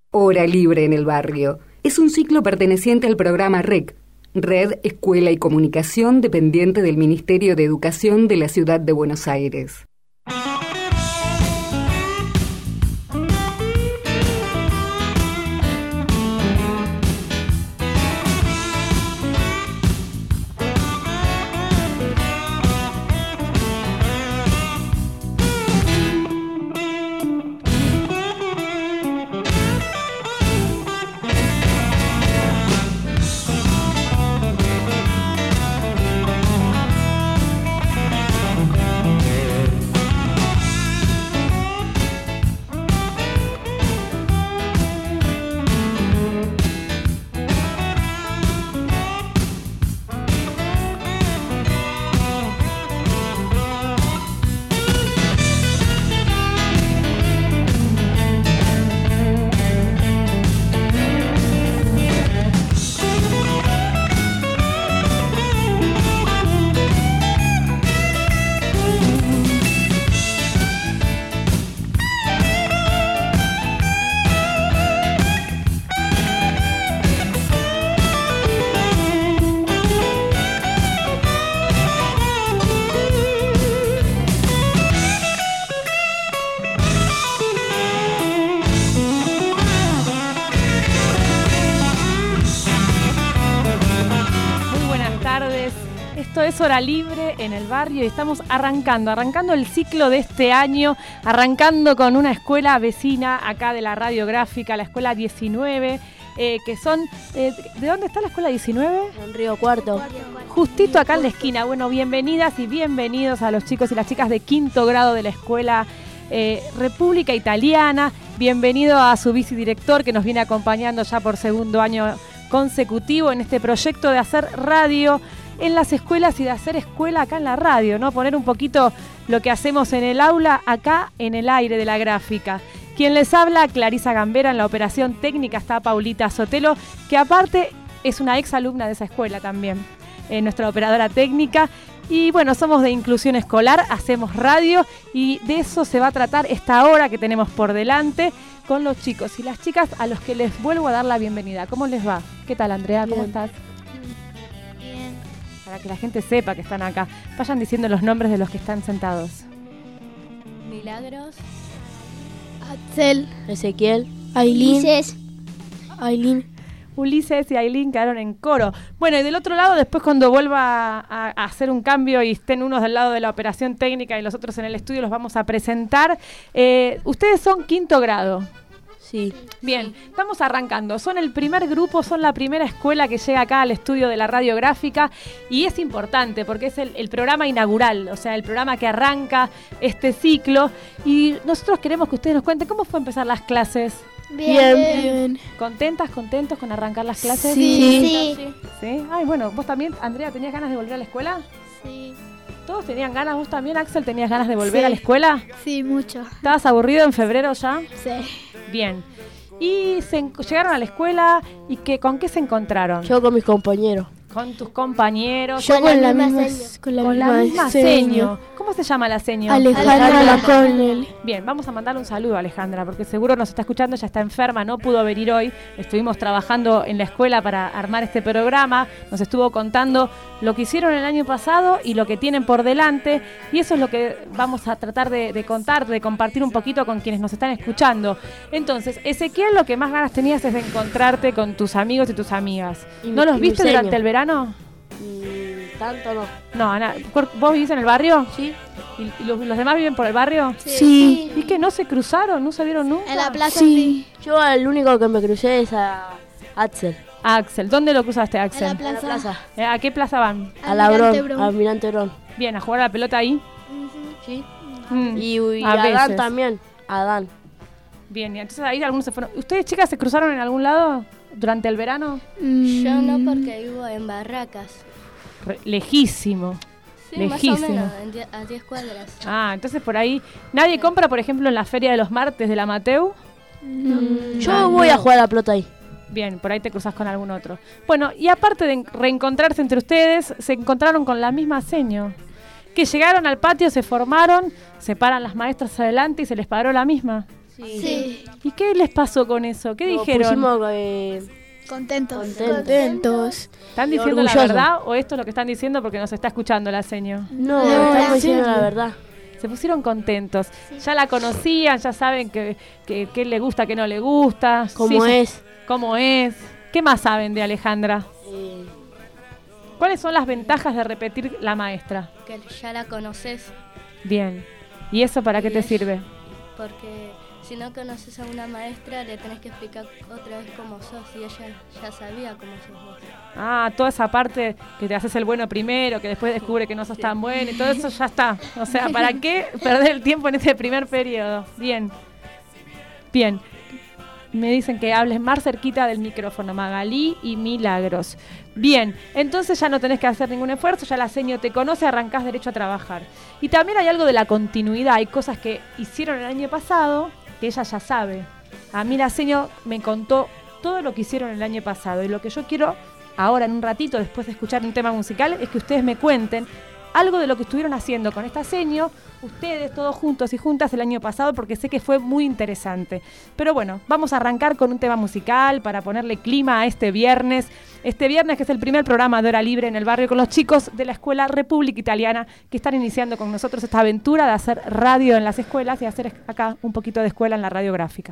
Hora Libre en el Barrio. Es un ciclo perteneciente al programa REC, Red Escuela y Comunicación, dependiente del Ministerio de Educación de la Ciudad de Buenos Aires. Esto es Hora Libre en el Barrio y estamos arrancando el ciclo de este año, arrancando con una escuela vecina acá de la radiográfica, la escuela 19, que son... ¿de dónde está la escuela 19? En Río Cuarto. Justito acá en la esquina. Bueno, bienvenidas y bienvenidos a los chicos y las chicas de quinto grado de la escuela República Italiana. Bienvenido a su vicedirector que nos viene acompañando ya por segundo año consecutivo en este proyecto de hacer radio en las escuelas y de hacer escuela acá en la radio, ¿no? Poner un poquito lo que hacemos en el aula acá en el aire de la gráfica. Quien les habla, Clarisa Gambera. En la operación técnica está Paulita Sotelo, que aparte es una ex alumna de esa escuela también, nuestra operadora técnica. Y bueno, somos de inclusión escolar, hacemos radio y de eso se va a tratar esta hora que tenemos por delante con los chicos y las chicas a los que les vuelvo a dar la bienvenida. ¿Cómo les va? ¿Qué tal, Andrea? ¿Cómo estás? Para que la gente sepa que están acá. Vayan diciendo los nombres de los que están sentados. Milagros, Axel, Ezequiel, Ailín, Ulises y Ailín quedaron en coro. Bueno, y del otro lado, después cuando vuelva a hacer un cambio y estén unos del lado de la operación técnica y los otros en el estudio, los vamos a presentar. Ustedes son quinto grado. Sí. Bien, estamos arrancando. Son el primer grupo, son la primera escuela que llega acá al estudio de la radiográfica y es importante porque es el programa inaugural, o sea, el programa que arranca este ciclo y nosotros queremos que ustedes nos cuenten cómo fue empezar las clases. Bien. ¿Contentos con arrancar las clases? Sí. ¿Sí? Ay, bueno, ¿vos también, Andrea, tenías ganas de volver a la escuela? Sí. ¿Todos tenían ganas? ¿Vos también, Axel, tenías ganas de volver a la escuela? Sí, mucho. ¿Estabas aburrido en febrero ya? Sí. Bien. Y llegaron a la escuela y ¿con qué se encontraron? Yo con mis compañeros. Con tus compañeros. Yo con la misma seño. ¿Cómo se llama la seño? Alejandra Laconel. Bien, vamos a mandarle un saludo a Alejandra, porque seguro nos está escuchando, ya está enferma, no pudo venir hoy. Estuvimos trabajando en la escuela para armar este programa, nos estuvo contando lo que hicieron el año pasado y lo que tienen por delante, y eso es lo que vamos a tratar de contar, de compartir un poquito con quienes nos están escuchando. Entonces, Ezequiel, lo que más ganas tenías es de encontrarte con tus amigos y tus amigas. ¿No los viste durante el verano? Tanto no. No, Ana, ¿vos vivís en el barrio? Sí. ¿Y los demás viven por el barrio? Sí. ¿Y que no se cruzaron? ¿No se vieron nunca? En la plaza Sí. Yo el único que me crucé es a Axel. Axel, ¿dónde lo cruzaste, Axel? En la plaza. ¿A qué plaza van? Almirante Brón. Bien, ¿a jugar a la pelota ahí? Sí. Y a Adán veces. también. Adán. Bien, y entonces ahí algunos se fueron. ¿Ustedes, chicas, se cruzaron en algún lado durante el verano? Yo no, porque vivo en Barracas. Lejísimo. Sí, Lejísimo. más o menos, a 10 cuadras. Ah, entonces por ahí. ¿Nadie compra, por ejemplo, en la feria de los martes de la Mateu? Yo voy a jugar a la pelota ahí. Bien, por ahí te cruzás con algún otro. Bueno, y aparte de reencontrarse entre ustedes, se encontraron con la misma seño. Que llegaron al patio, se formaron, se paran las maestras adelante y se les paró la misma. Sí. ¿Y qué les pasó con eso? ¿Qué dijeron? Contentos. ¿Están diciendo la orgulloso. verdad o esto es lo que están diciendo porque nos está escuchando la seño? No, No, estamos la diciendo la verdad. Se pusieron contentos. Ya la conocían, ya saben que le gusta, que no le gusta. ¿Cómo Sí, es? ¿Cómo es? ¿Qué más saben de Alejandra? ¿Cuáles son las ventajas de repetir la maestra? Que ya la conoces. Bien. ¿Y eso para qué te sirve? Porque si no conoces a una maestra, le tenés que explicar otra vez cómo sos. Y ella ya sabía cómo sos vos. Ah, toda esa parte que te haces el bueno primero, que después descubre que no sos tan bueno y todo eso ya está. O sea, ¿para qué perder el tiempo en ese primer periodo? Bien. Bien. Me dicen que hables más cerquita del micrófono, Magalí y Milagros. Bien, entonces ya no tenés que hacer ningún esfuerzo, ya la seño te conoce, arrancás derecho a trabajar. Y también hay algo de la continuidad, hay cosas que hicieron el año pasado que ella ya sabe. A mí la seño me contó todo lo que hicieron el año pasado y lo que yo quiero ahora en un ratito, después de escuchar un tema musical, es que ustedes me cuenten algo de lo que estuvieron haciendo con esta seño, ustedes todos juntos y juntas el año pasado, porque sé que fue muy interesante. Pero bueno, vamos a arrancar con un tema musical para ponerle clima a este viernes. Este viernes que es el primer programa de Hora Libre en el barrio con los chicos de la Escuela República Italiana que están iniciando con nosotros esta aventura de hacer radio en las escuelas y hacer acá un poquito de escuela en la radiográfica.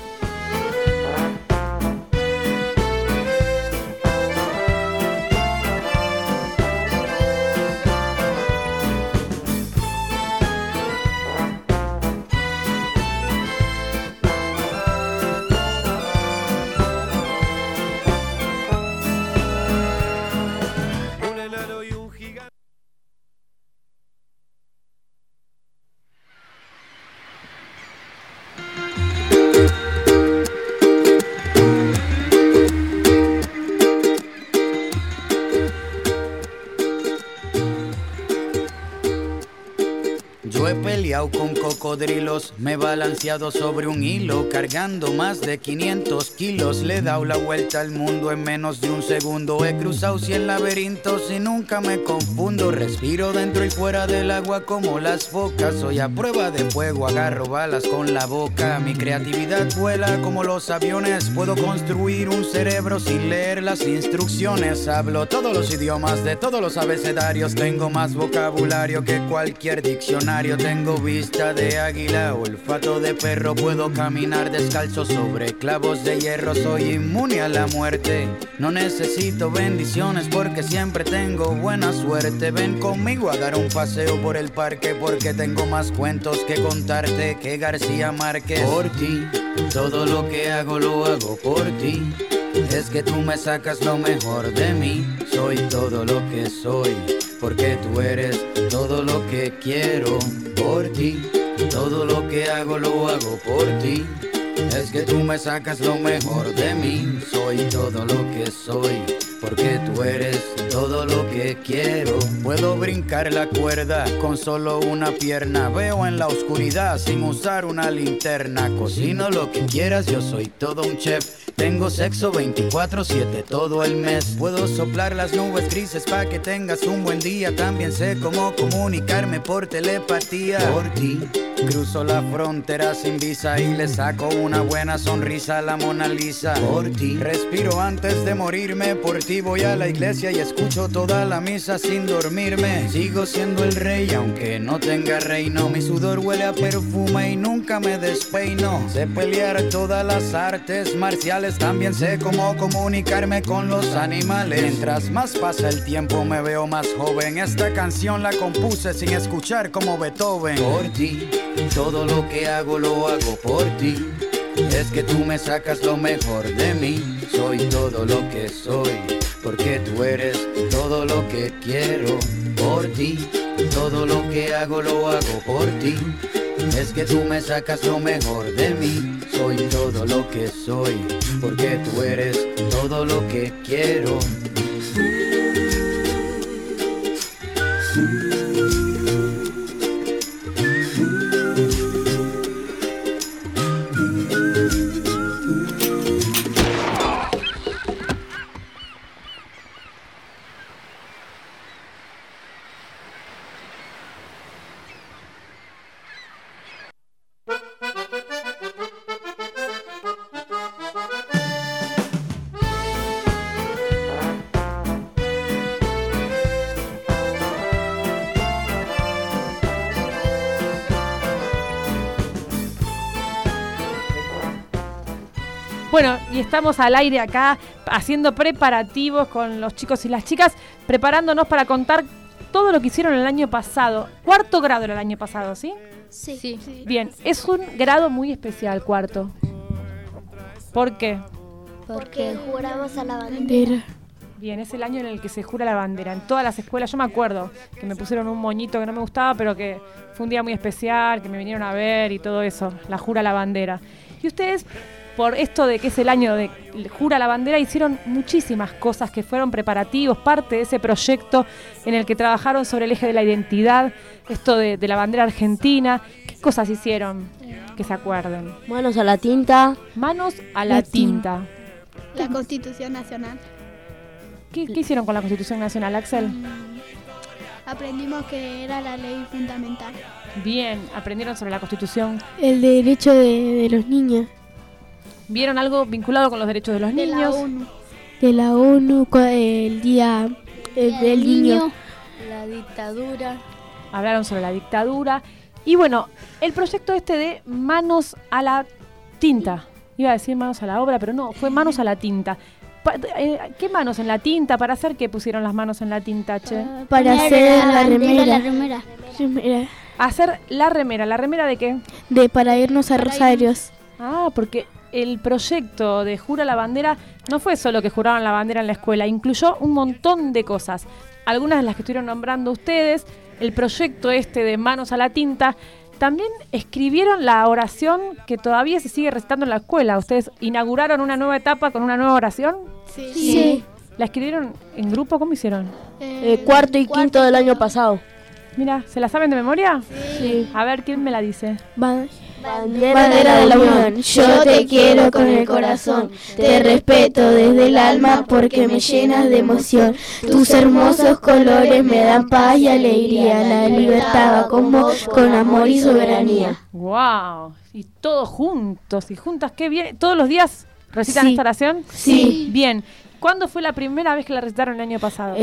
Yo he peleado con cocodrilos, me he balanceado sobre un hilo, cargando más de 500 kilos. Le he dado la vuelta al mundo en menos de un segundo. He cruzado 100 laberintos y nunca me confundo. Respiro dentro y fuera del agua como las focas. Soy a prueba de fuego, agarro balas con la boca. Mi creatividad vuela como los aviones. Puedo construir un cerebro sin leer las instrucciones. Hablo todos los idiomas de todos los abecedarios. Tengo más vocabulario que cualquier diccionario. Tengo vista de águila, olfato de perro. Puedo caminar descalzo sobre clavos de hierro. Soy inmune a la muerte. No necesito bendiciones porque siempre tengo buena suerte. Ven conmigo a dar un paseo por el parque porque tengo más cuentos que contarte que García Márquez. Por ti, todo lo que hago lo hago por ti. Es que tú me sacas lo mejor de mí. Soy todo lo que soy porque tú eres todo lo que quiero. Por ti, todo lo que hago lo hago por ti. Es que tú me sacas lo mejor de mí. Soy todo lo que soy porque tú eres todo lo que quiero. Puedo brincar la cuerda con solo una pierna. Veo en la oscuridad sin usar una linterna. Cocino lo que quieras, yo soy todo un chef. Tengo sexo 24/7 todo el mes. Puedo soplar las nubes grises pa' que tengas un buen día. También sé cómo comunicarme por telepatía. Por ti cruzo la frontera sin visa y le saco una buena sonrisa a la Mona Lisa. Por ti respiro antes de morirme. Por ti voy a la iglesia y escucho toda la misa sin dormirme. Sigo siendo el rey aunque no tenga reino. Mi sudor huele a perfume y nunca me despeino. Sé pelear todas las artes marciales. También sé cómo comunicarme con los animales. Mientras más pasa el tiempo me veo más joven. Esta canción la compuse sin escuchar como Beethoven. Por ti, todo lo que hago lo hago por ti. Es que tú me sacas lo mejor de mí. Soy todo lo que soy porque tú eres todo lo que quiero. Por ti, todo lo que hago lo hago por ti. Es que tú me sacas lo mejor de mí. Soy todo lo que soy porque tú eres todo lo que quiero. Bueno, y estamos al aire acá haciendo preparativos con los chicos y las chicas, preparándonos para contar todo lo que hicieron el año pasado. Cuarto grado era el año pasado, ¿sí? Sí. Bien, es un grado muy especial, cuarto. ¿Por qué? Porque juramos a la bandera. Bien, es el año en el que se jura la bandera. En todas las escuelas, yo me acuerdo que me pusieron un moñito que no me gustaba, pero que fue un día muy especial, que me vinieron a ver y todo eso, la jura la bandera. Y ustedes, por esto de que es el año de jura la bandera, hicieron muchísimas cosas que fueron preparativos, parte de ese proyecto en el que trabajaron sobre el eje de la identidad, esto de la bandera argentina. ¿Qué cosas hicieron que se acuerden? Manos a la tinta. Manos a la tinta. La Constitución Nacional. ¿Qué hicieron con la Constitución Nacional, Axel? Aprendimos que era la ley fundamental. Bien, aprendieron sobre la Constitución. El derecho de los niños. ¿Vieron algo vinculado con los derechos de los De niños? la ONU. De la ONU, el día del niño. La dictadura. Hablaron sobre la dictadura. Y bueno, el proyecto este de manos a la tinta. Iba a decir manos a la obra, pero no, fue manos a la tinta. ¿Qué manos en la tinta? ¿Para hacer qué pusieron las manos en la tinta, che? Para hacer la remera. remera. Hacer la remera. ¿La remera de qué? Para irnos a Rosarios. Ah, porque el proyecto de Jura la Bandera no fue solo que juraban la bandera en la escuela, incluyó un montón de cosas. Algunas de las que estuvieron nombrando ustedes, el proyecto este de manos a la tinta, también escribieron la oración que todavía se sigue recitando en la escuela. ¿Ustedes inauguraron una nueva etapa con una nueva oración? Sí. ¿La escribieron en grupo? ¿Cómo hicieron? Cuarto y quinto del año pasado. Mira, ¿se la saben de memoria? Sí. A ver, ¿quién me la dice? Bandera de la Unión, yo te quiero con el corazón, te respeto desde el alma porque me llenas de emoción. Tus hermosos colores me dan paz y alegría, la libertad va con vos, con amor y soberanía. ¡Wow! Y todos juntos y juntas, qué bien. ¿Todos los días recitan Sí. esta oración? Sí. Bien. ¿Cuándo fue la primera vez que la recitaron el año pasado?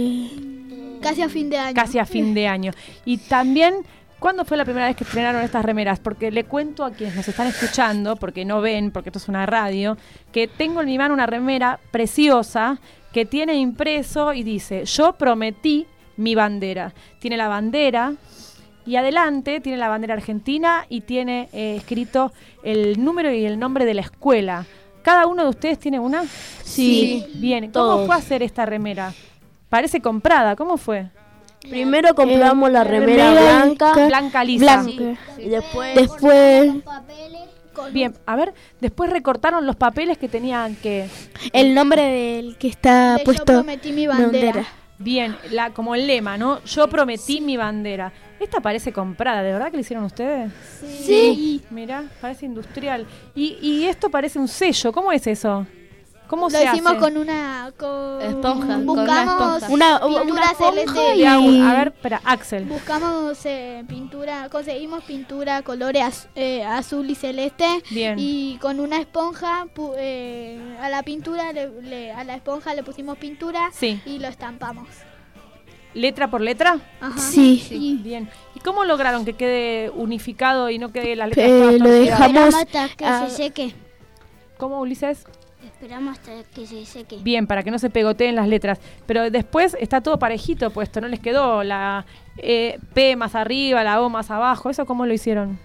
Casi a fin de año. Casi a fin de año. Y también, ¿cuándo fue la primera vez que estrenaron estas remeras? Porque le cuento a quienes nos están escuchando, porque no ven, porque esto es una radio, que tengo en mi mano una remera preciosa que tiene impreso y dice: yo prometí mi bandera. Tiene la bandera y adelante tiene la bandera argentina y tiene escrito el número y el nombre de la escuela. ¿Cada uno de ustedes tiene una? Sí. Bien, ¿cómo Todos. fue hacer esta remera? Parece comprada, ¿cómo fue? Primero compramos la remera remera blanca. Blanca lisa. Y después Después Bien, a ver, después recortaron los papeles que tenían que... el nombre del que está Yo puesto. prometí mi bandera. Bien, como el lema, ¿no? Yo prometí mi bandera. Esta parece comprada, ¿de verdad que la hicieron ustedes? Sí. Mirá, parece industrial. Y esto parece un sello, ¿cómo es eso? ¿Cómo Lo se hicimos hace? con una Esponja, con una Buscamos esponja. pintura celeste. Y a ver, espera, Axel. Buscamos pintura, conseguimos pintura colores azul y celeste. Bien. Y con una esponja a la pintura a la esponja le pusimos pintura Sí. y lo estampamos. ¿Letra por letra? Ajá. Sí. Bien. ¿Y cómo lograron que quede unificado y no quede las letras Eh, todas lo torcidas? dejamos hasta que ah, se seque. ¿Cómo, Ulises? Esperamos hasta que se seque. Bien, para que no se pegoteen las letras. Pero después está todo parejito puesto, no les quedó la P más arriba, la O más abajo. ¿Eso cómo lo hicieron?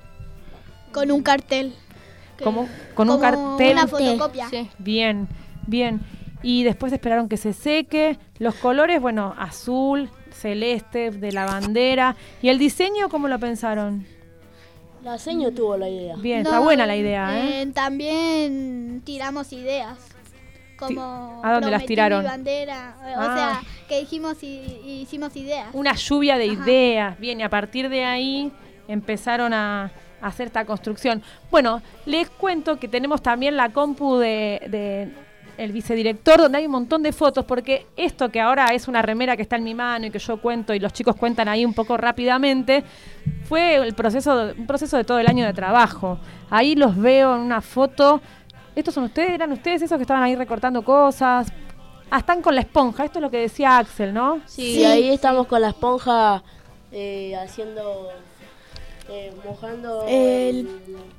Con un cartel. Con un Como cartel. una fotocopia. Sí. Bien, bien. Y después esperaron que se seque. Los colores, bueno, azul, celeste, de la bandera. ¿Y el diseño cómo lo pensaron? la seño tuvo la idea. Bien, No, está buena la idea, ¿eh? También tiramos ideas. Como ¿A dónde las prometí tiraron? mi bandera. Ah. O sea, que dijimos y hicimos ideas. Una lluvia de Ajá. ideas. Bien, y a partir de ahí empezaron a hacer esta construcción. Bueno, les cuento que tenemos también la compu de el vicedirector, donde hay un montón de fotos, porque esto que ahora es una remera que está en mi mano y que yo cuento y los chicos cuentan ahí un poco rápidamente, fue un proceso de todo el año de trabajo. Ahí los veo en una foto. ¿Estos son ustedes? ¿Eran ustedes esos que estaban ahí recortando cosas? Ah, están con la esponja. Esto es lo que decía Axel, ¿no? Sí, ahí estamos con la esponja haciendo, mojando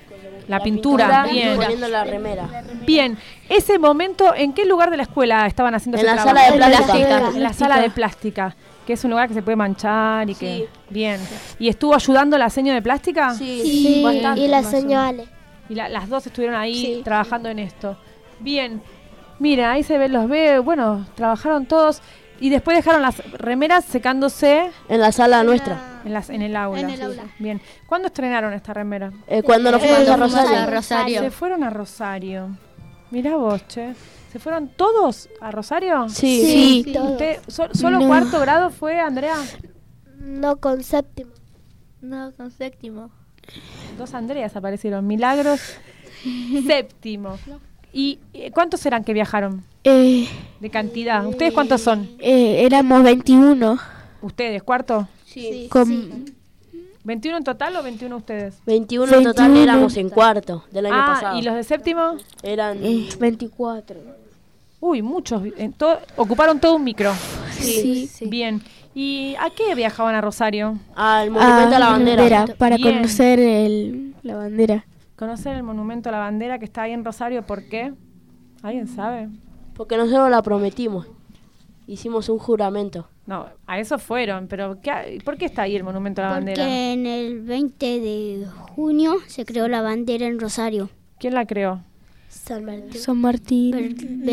La pintura, bien. Poniendo la remera. Bien, ese momento, ¿en qué lugar de la escuela estaban haciendo ese trabajo? En la sala de plástica. En la sala de plástica, que es un lugar que se puede manchar y que... Bien. ¿Y estuvo ayudando la seño de plástica? Sí, Bastante, y la más o menos. señales. Y las dos estuvieron ahí trabajando en esto. Bien. Mira, ahí se ven, los veo. Bueno, trabajaron todos. Y después dejaron las remeras secándose... En la sala nuestra. En el aula. En el aula. Bien. ¿Cuándo estrenaron esta remera? Cuando nos fuimos a Rosario. Rosario. Se fueron a Rosario. Mirá vos, che. ¿Se fueron todos a Rosario? Sí. ¿Usted, ¿Solo cuarto grado fue, Andrea? No, con séptimo. No, con séptimo. Dos Andreas aparecieron. Milagros, séptimo. ¿Y cuántos eran que viajaron? De cantidad. ¿Ustedes cuántos son? Éramos 21. ¿Ustedes, cuarto? Sí. ¿21 en total o 21 ustedes? 21 en total éramos en cuarto del año pasado. ¿Y los de séptimo? Eran 24. Uy, muchos. Ocuparon todo un micro. Sí. Bien. ¿Y a qué viajaban a Rosario? al monumento a la bandera. Para Bien. conocer la bandera. Conocer el monumento a la bandera que está ahí en Rosario. ¿Por qué? ¿Alguien sabe? Porque nosotros la prometimos. Hicimos un juramento. No, a eso fueron, pero ¿por qué está ahí el monumento a la bandera? Porque en el 20 de junio se creó la bandera en Rosario. ¿Quién la creó? San Martín. San Martín.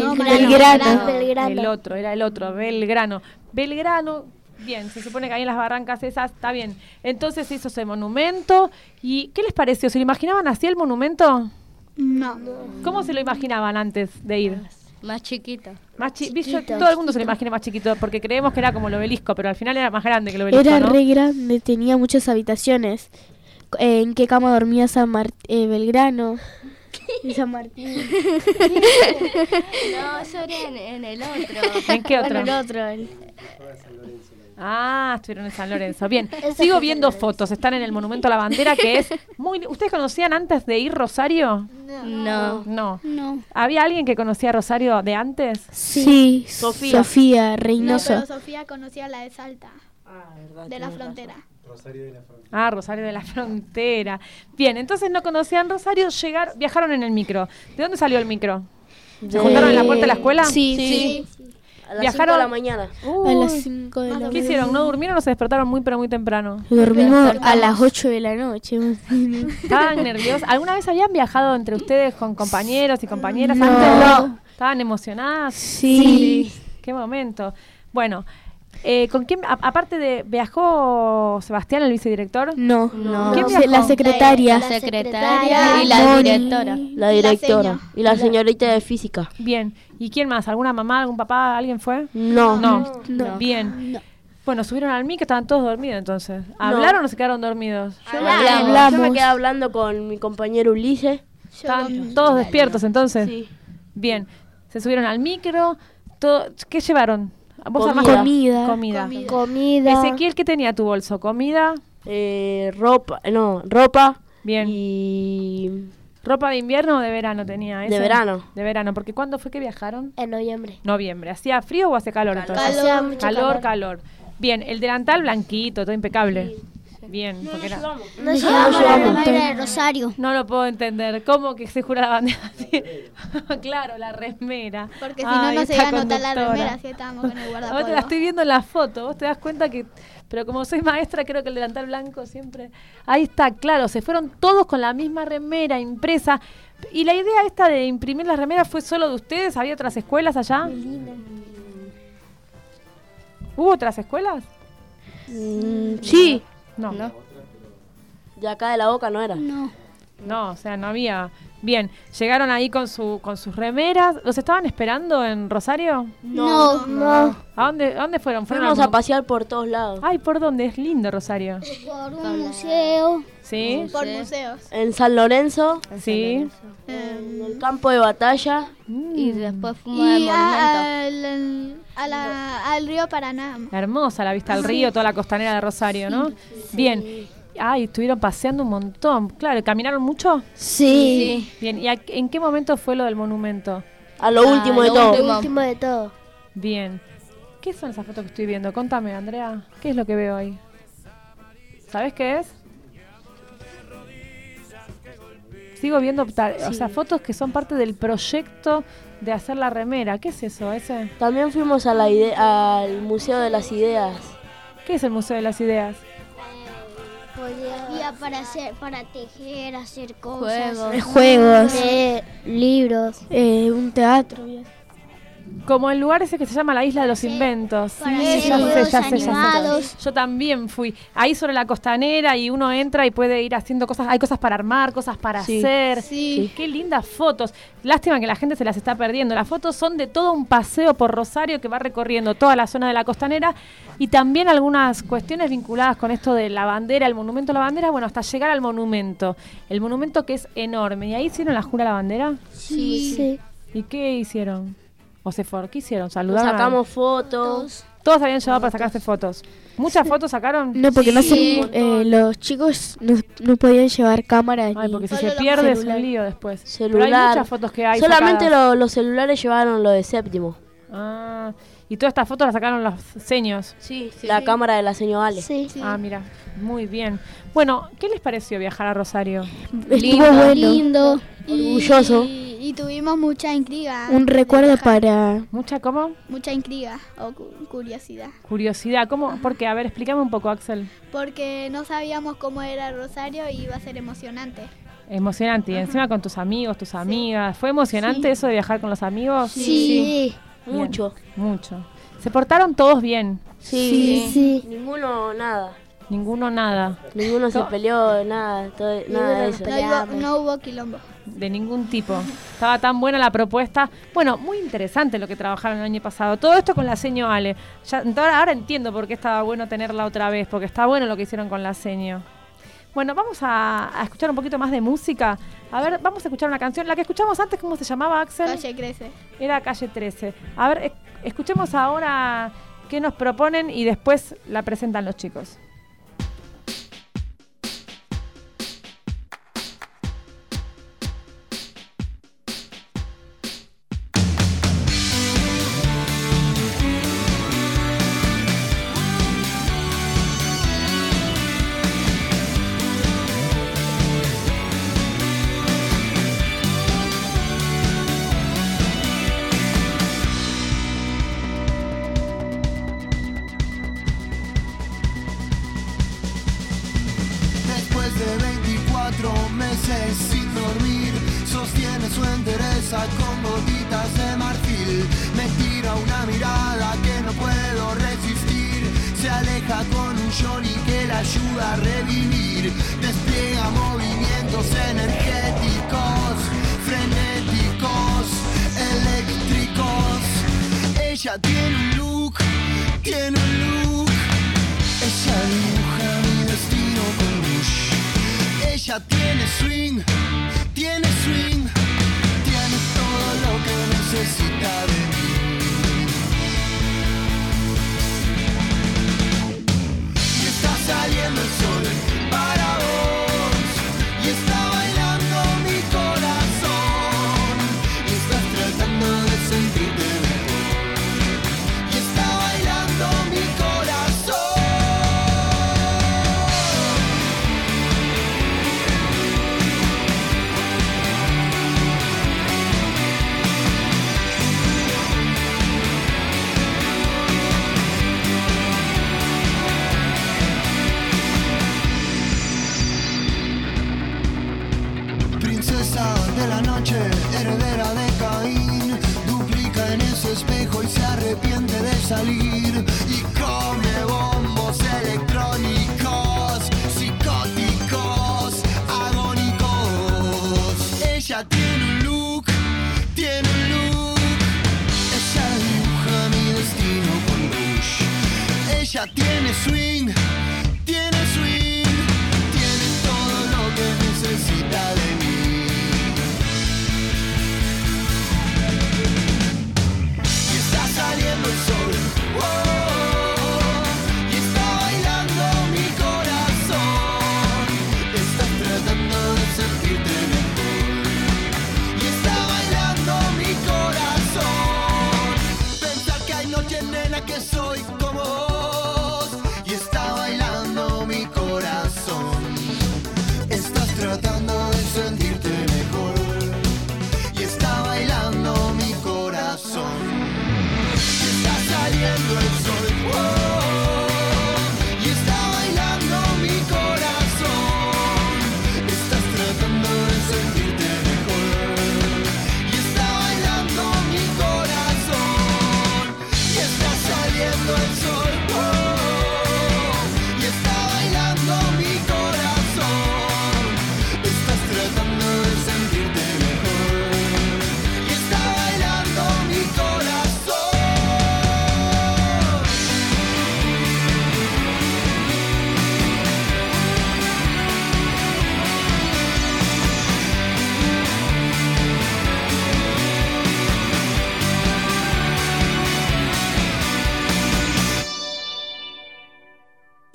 El otro, era el otro, Belgrano. Belgrano, bien, se supone que ahí en las barrancas esas, está bien. Entonces hizo ese monumento. ¿Y qué les pareció? ¿Se lo imaginaban así el monumento? No. ¿Cómo se lo imaginaban antes de ir? Más chiquita. Todo el mundo se lo imagina más chiquito, porque creemos que era como el obelisco, pero al final era más grande que el obelisco, Era ¿no? re grande, tenía muchas habitaciones. ¿En qué cama dormía Belgrano? Y San Martín. No, eso era en el otro. ¿En qué otro? En el otro. Estuvieron en San Lorenzo. Bien, sigo viendo fotos. Están en el Monumento a la Bandera, que es muy... ¿Ustedes conocían antes de ir Rosario? No. ¿Había alguien que conocía Rosario de antes? Sí, Sofía. Sofía Reynoso. No, pero Sofía conocía la de Salta, de la frontera. Rosario de la Frontera. Bien, entonces no conocían Rosario, viajaron en el micro. ¿De dónde salió el micro? ¿Se juntaron en la puerta de la escuela? Sí. A las 5 ¿Viajaron? de la mañana. A las 5 de la mañana. ¿Qué hicieron? ¿No durmieron o se despertaron pero muy temprano? Dormimos a las 8 de la noche. ¿Estaban nerviosos? ¿Alguna vez habían viajado entre ustedes con compañeros y compañeras No. antes? ¿Estaban emocionadas? Sí. Qué momento. Bueno, ¿con quién, viajó Sebastián, el vicedirector? No. ¿Quién viajó? La secretaria. La secretaria y la directora. La directora. Y la señorita de física. Bien. ¿Y quién más? ¿Alguna mamá, algún papá, alguien fue? No. Bien. Bueno, subieron al micro, estaban todos dormidos entonces. ¿Hablaron o se quedaron dormidos? Yo me quedé hablando con mi compañero Ulises. ¿Estaban todos despiertos entonces? Sí. Bien. Se subieron al micro. ¿Qué llevaron? ¿Vos Comida. armaste? Comida. Ezequiel, ¿qué tenía tu bolso? ¿Comida? Ropa. Bien. Y... ¿Ropa de invierno o de verano tenía? De verano. De verano, porque ¿cuándo fue que viajaron? En noviembre. Noviembre. ¿Hacía frío o hacía calor entonces? Hacía mucho Calor. Bien, el delantal blanquito, todo impecable. Bien, porque era... No llevamos la remera de Rosario. No lo puedo entender. ¿Cómo que se jura la bandera así? Claro, la remera. Porque si no, no se esta iba a notar la conductora. remera si estábamos con el Vos te la guardapolvo. estoy viendo en la foto, vos te das cuenta que... Pero como soy maestra, creo que el delantal blanco siempre... Ahí está, claro, se fueron todos con la misma remera impresa. ¿Y la idea esta de imprimir las remeras fue solo de ustedes? ¿Había otras escuelas allá? ¿Hubo otras escuelas? Sí. No. De acá de la Boca no era. No, o sea, no había... Bien, llegaron ahí con sus remeras. ¿Los estaban esperando en Rosario? No. ¿A dónde fueron? Fuimos a pasear por todos lados. Ay, ¿por dónde? Es lindo Rosario. Por un museo. ¿Sí? Por museos. En San Lorenzo. Sí. En el campo de batalla. Y después fuimos al monumento. Al río Paraná. Hermosa la vista al río, toda la costanera de Rosario, ¿no? Bien. Ay, estuvieron paseando un montón. Claro, ¿caminaron mucho? Sí. Bien, ¿y en qué momento fue lo del monumento? A lo último de todo. Lo último de todo. Bien. ¿Qué son esas fotos que estoy viendo? Contame, Andrea. ¿Qué es lo que veo ahí? ¿Sabes qué es? sigo viendo, o sea, fotos que son parte del proyecto de hacer la remera. ¿Qué es eso? ¿Ese? También fuimos al Museo de las Ideas. ¿Qué es el Museo de las Ideas? Había para tejer, hacer cosas. Juegos. Libros. Un teatro. Como el lugar ese que se llama la Isla de los Inventos. Sí, ya sé. Yo también fui. Ahí sobre la costanera y uno entra y puede ir haciendo cosas. Hay cosas para armar, cosas para hacer. Sí. Qué lindas fotos. Lástima que la gente se las está perdiendo. Las fotos son de todo un paseo por Rosario que va recorriendo toda la zona de la costanera y también algunas cuestiones vinculadas con esto de la bandera, el monumento a la bandera, bueno, hasta llegar al monumento. El monumento que es enorme. ¿Y ahí hicieron la jura a la bandera? Sí. ¿Y qué hicieron? ¿Qué hicieron? ¿Saludaron? Sacamos fotos. Todos habían llevado para sacarse fotos. ¿Muchas fotos sacaron? No, porque los chicos no podían llevar cámara. Ay, porque si se pierde es un lío después. Celular. Pero hay muchas fotos que hay solamente los celulares llevaron lo de séptimo. Ah, y todas estas fotos las sacaron los seños. Sí. La cámara de la señora Ale. Sí. Ah, mira, muy bien. Bueno, ¿qué les pareció viajar a Rosario? Estuvo bueno. Lindo. Orgulloso. Y tuvimos mucha intriga. Un recuerdo para... ¿Mucha cómo? Mucha intriga o curiosidad. Curiosidad. ¿Cómo? ¿Por qué? A ver, explícame un poco, Axel. Porque no sabíamos cómo era Rosario y iba a ser emocionante. Emocionante. Y encima con tus amigos, tus amigas. ¿Fue emocionante eso de viajar con los amigos? Sí. Bien, Mucho. ¿Se portaron todos bien? Sí. Ninguno nada. Ninguno se peleó, nada de eso. No hubo quilombo. De ningún tipo. Estaba tan buena la propuesta. Bueno, muy interesante lo que trabajaron el año pasado. Todo esto con la seño Ale. Ahora entiendo por qué estaba bueno tenerla otra vez, porque está bueno lo que hicieron con la seño. Bueno, vamos a escuchar un poquito más de música. A ver, vamos a escuchar una canción. La que escuchamos antes, ¿cómo se llamaba, Axel? Calle 13. Era Calle 13. A ver, escuchemos ahora qué nos proponen y después la presentan los chicos. Sin dormir, sostiene su entereza con gotitas de marfil. Me tira una mirada que no puedo resistir. Se aleja con un Johnny que la ayuda a revivir. Despliega movimientos energéticos, frenéticos, eléctricos. Ella tiene un look. Ella dibuja mi destino con Bush. Ella tiene swing, tiene todo lo que necesita de mí. Y está saliendo el sol para vos, y está bailando mi corazón, y estás tratando de sentirte mejor, y está bailando mi corazón.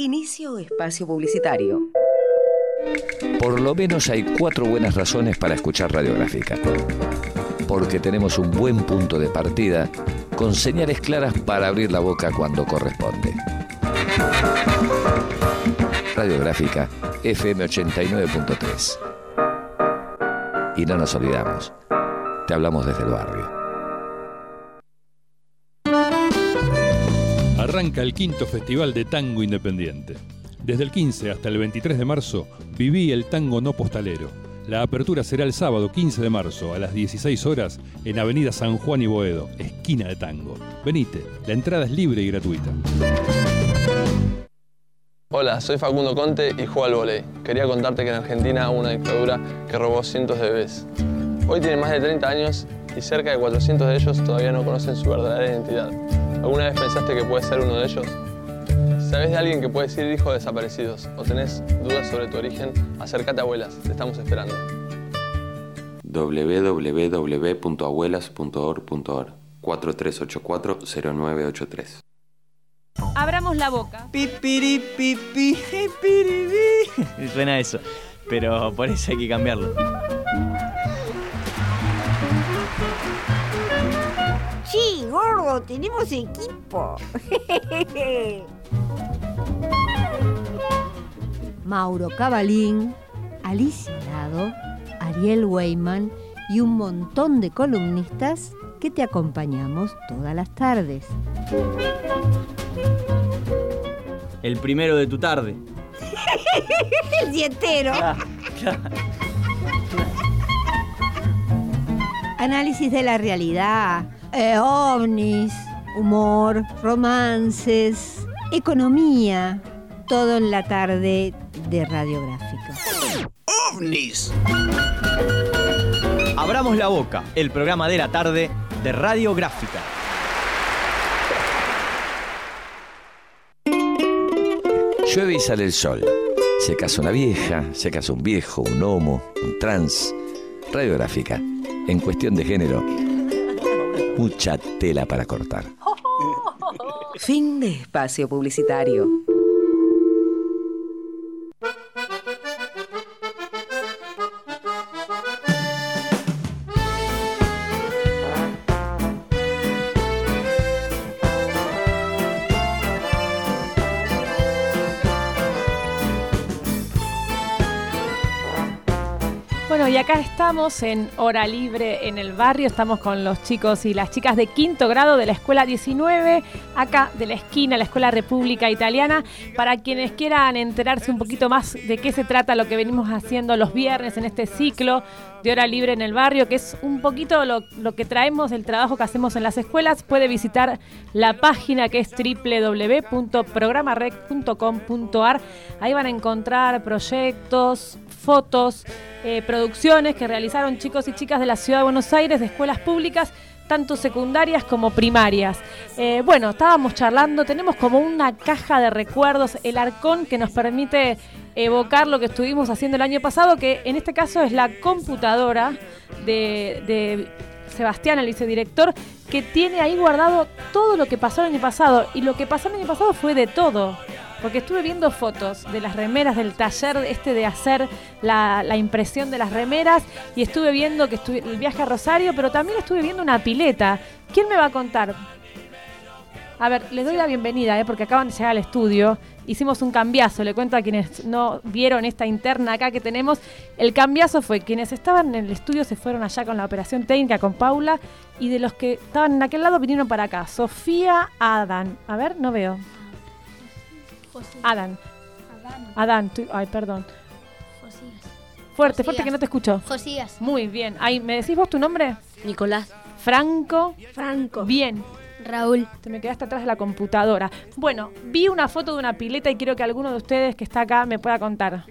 Inicio espacio publicitario. Por lo menos hay 4 buenas razones para escuchar Radiográfica. Porque tenemos un buen punto de partida con señales claras para abrir la boca cuando corresponde. Radiográfica FM 89.3. Y no nos olvidamos, te hablamos desde el barrio. Arranca el 5º Festival de Tango Independiente. Desde el 15 hasta el 23 de marzo, viví el tango no postalero. La apertura será el sábado 15 de marzo a las 16 horas en Avenida San Juan y Boedo, esquina de Tango. Venite, la entrada es libre y gratuita. Hola, soy Facundo Conte y juego al vóley. Quería contarte que en Argentina hubo una dictadura que robó cientos de bebés. Hoy tiene más de 30 años y cerca de 400 de ellos todavía no conocen su verdadera identidad. ¿Alguna vez pensaste que puedes ser uno de ellos? Si sabes de alguien que puede ser hijo de desaparecidos o tenés dudas sobre tu origen, acércate a Abuelas, te estamos esperando. www.abuelas.org.ar 4384-0983. Abramos la boca. Suena eso, pero por eso hay que cambiarlo. Sí, gordo, tenemos equipo. Mauro Cavalín, Alicia Lado, Ariel Weyman y un montón de columnistas que te acompañamos todas las tardes. El primero de tu tarde. El dietero. Análisis de la realidad, ovnis, humor, romances, economía, todo en la tarde de Radiográfica. ¡OVNIS! Abramos la boca, el programa de la tarde de Radiográfica. Llueve y sale el sol. Se casa una vieja, se casa un viejo, un homo, un trans. Radiográfica. En cuestión de género, mucha tela para cortar. Fin de espacio publicitario. Bueno, y acá estamos en Hora Libre en el barrio, estamos con los chicos y las chicas de 5º grado de la Escuela 19, acá de la esquina, la Escuela República Italiana, para quienes quieran enterarse un poquito más de qué se trata lo que venimos haciendo los viernes en este ciclo de Hora Libre en el barrio, que es un poquito lo que traemos, el trabajo que hacemos en las escuelas. Puede visitar la página que es www.programarec.com.ar. Ahí van a encontrar proyectos, fotos, producciones que realizaron chicos y chicas de la Ciudad de Buenos Aires, de escuelas públicas, tanto secundarias como primarias. Bueno, estábamos charlando, tenemos como una caja de recuerdos, el arcón que nos permite evocar lo que estuvimos haciendo el año pasado, que en este caso es la computadora de Sebastián, el vicedirector, que tiene ahí guardado todo lo que pasó el año pasado. Y lo que pasó el año pasado fue de todo. Porque estuve viendo fotos de las remeras del taller de hacer la impresión de las remeras, y estuve viendo que el viaje a Rosario, pero también estuve viendo una pileta. ¿Quién me va a contar? A ver, les doy la bienvenida, porque acaban de llegar al estudio. Hicimos un cambiazo, le cuento a quienes no vieron esta interna acá que tenemos. El cambiazo fue quienes estaban en el estudio se fueron allá con la operación técnica con Paula, y de los que estaban en aquel lado vinieron para acá. Sofía, Adán. A ver, no veo. Adán. Ay, perdón. Josías. Fuerte que no te escucho. Josías. Muy bien. Ahí, ¿me decís vos tu nombre? Nicolás. Franco. Franco. Bien. Raúl. Te me quedaste atrás de la computadora. Bueno, vi una foto de una pileta y quiero que alguno de ustedes que está acá me pueda contar.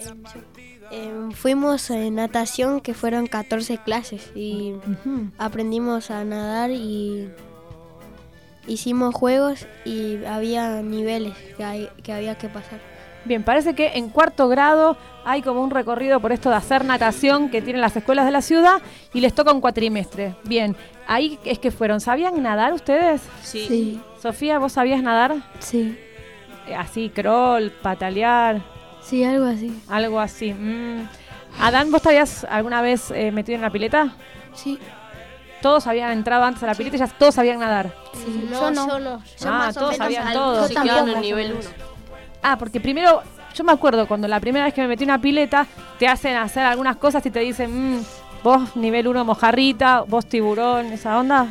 Fuimos en natación, que fueron 14 clases, y aprendimos a nadar y hicimos juegos y había niveles que había que pasar. Bien, parece que en 4º grado hay como un recorrido por esto de hacer natación que tienen las escuelas de la ciudad y les toca un cuatrimestre. Bien, ahí es que fueron. ¿Sabían nadar ustedes? Sí. Sofía, ¿vos sabías nadar? Sí. así, crawl, patalear. Sí, algo así. Algo así. Adán, ¿vos te habías alguna vez metido en la pileta? Sí. Todos habían entrado antes a la pileta y ya todos sabían nadar. Sí, yo no. Yo más o todos menos sabían algo. todo. Se quedaron en nivel 1. Porque primero, yo me acuerdo cuando la primera vez que me metí en una pileta, te hacen hacer algunas cosas y te dicen, vos nivel 1 mojarrita, vos tiburón, esa onda.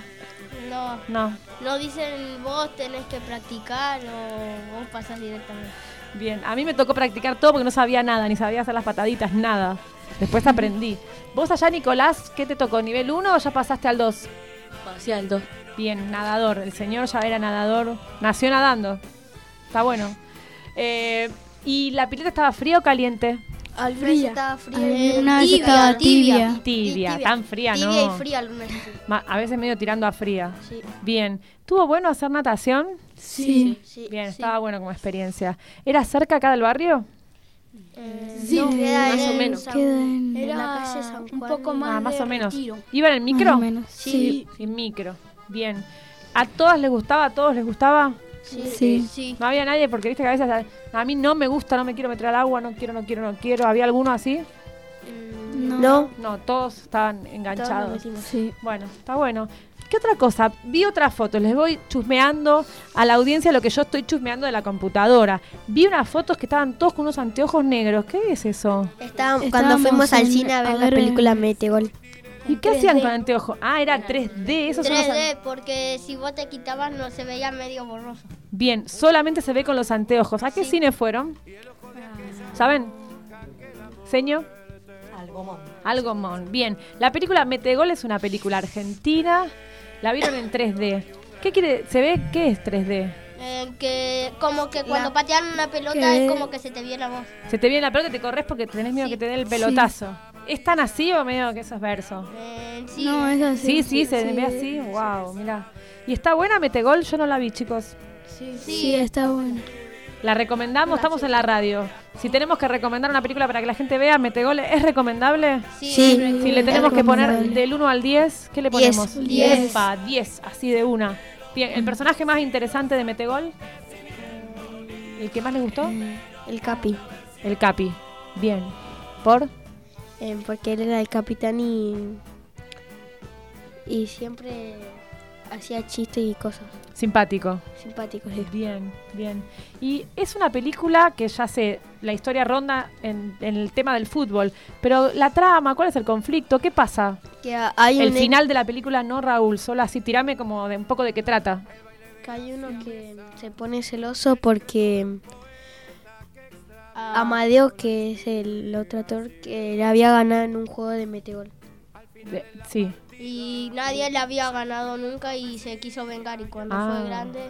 No dicen vos tenés que practicar o vos pasás directamente. Bien, a mí me tocó practicar todo porque no sabía nada, ni sabía hacer las pataditas, nada. Después aprendí. ¿Vos allá, Nicolás, qué te tocó? ¿Nivel 1 o ya pasaste al 2? Pasé al 2. Bien, nadador. El señor ya era nadador. Nació nadando. Está bueno. ¿Y la pileta estaba fría o caliente? Al fría. Estaba fría. Una vez estaba tibia. Tibia, tan fría, ¿no? Tibia y fría alguna vez. A veces medio tirando a fría. Sí. Bien. ¿Tuvo bueno hacer natación? Sí. Bien, estaba bueno como experiencia. ¿Era cerca acá del barrio? Sí, queda más o menos. en la calle San Juan. Un poco más más de o menos. Retiro. ¿Iba en el micro? Más o menos. Sí. Sin micro. Bien. ¿A todas les gustaba? ¿A todos les gustaba? Sí. No había nadie porque viste que a veces a mí no me gusta, no me quiero meter al agua, no quiero. ¿Había alguno así? No. No, todos estaban enganchados. Sí. Bueno, está bueno. ¿Qué otra cosa? Vi otras fotos, les voy chusmeando a la audiencia lo que yo estoy chusmeando de la computadora. Vi unas fotos que estaban todos con unos anteojos negros. ¿Qué es eso? Cuando fuimos al cine a ver la película Metegol. ¿Y qué hacían con anteojos? Era 3D. Esos son 3D, porque si vos te quitabas no se veía medio borroso. Bien, solamente se ve con los anteojos. ¿A qué cine fueron? ¿Saben? ¿Seño? Algomón. Bien. La película Metegol es una película argentina. La vieron en 3D. ¿Qué quiere? ¿Se ve qué es 3D? Que como que cuando patean una pelota es como que se te viene la voz. Se te viene la pelota y te corres porque tenés miedo que te dé el pelotazo. ¿Es tan así o medio que eso es verso? Sí. No, es así. Sí, se ve así. Wow, mira. ¿Y está buena Metegol? Yo no la vi, chicos. Sí, está bueno. La recomendamos, estamos en la radio. Si tenemos que recomendar una película para que la gente vea, Metegol, ¿es recomendable? Sí. Si le tenemos que poner del 1 al 10, ¿qué le ponemos? 10. 10, así de una. Bien, ¿el personaje más interesante de Metegol? ¿El que más les gustó? El Capi. El Capi. Bien. ¿Por? Porque él era el capitán y siempre hacía chistes y cosas. Simpáticos, sí. Bien. Y es una película que ya sé, la historia ronda en el tema del fútbol, pero la trama, ¿cuál es el conflicto? ¿Qué pasa? Que hay el final de la película, no, Raúl, solo así, tirame como de un poco de qué trata. Que hay uno que se pone celoso porque Amadeo, que es el otro actor, que le había ganado en un juego de Metegol. Sí. Y nadie le había ganado nunca y se quiso vengar, y cuando fue grande